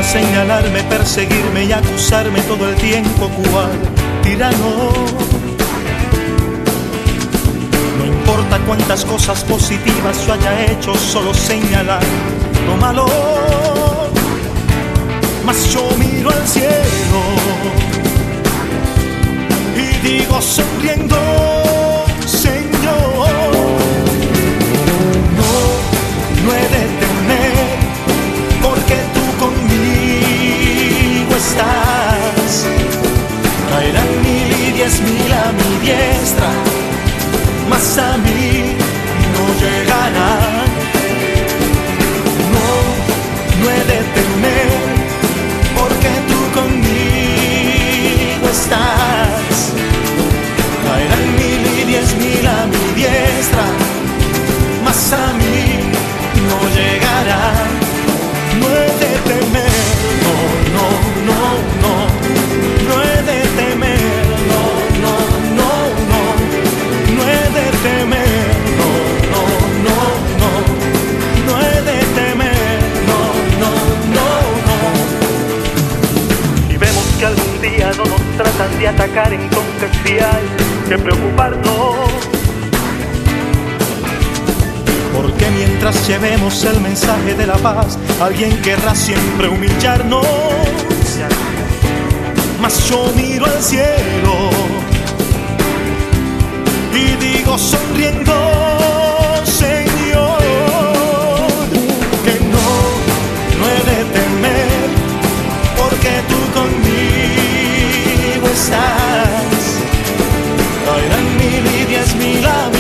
señalarme, perseguirme y acusarme todo el tiempo, cual tirano. No importa cuántas cosas positivas yo haya hecho, solo señalar lo malo. Mas yo miro al cielo y digo sonriendo, Señor, no he de temer, porque tú conmigo estás. Caerán 1000 y 10.000 a mi diestra, mas a mí no llegarán. No he de temer, porque tú conmigo estás. Caerán 1000 y 10.000 a mi diestra, mas a mí no llegarán. No he de temer, no he de temer, no he de temer, no he de temer, no. Y vemos que algún día no nos tratan de atacar, entonces sí hay que preocuparnos. Porque mientras llevemos el mensaje de la paz, alguien querrá siempre humillarnos. Mas yo miro al cielo y digo sonriendo, Señor, que no he de temer, porque tú conmigo estás. Caerán 1000 y 10.000 a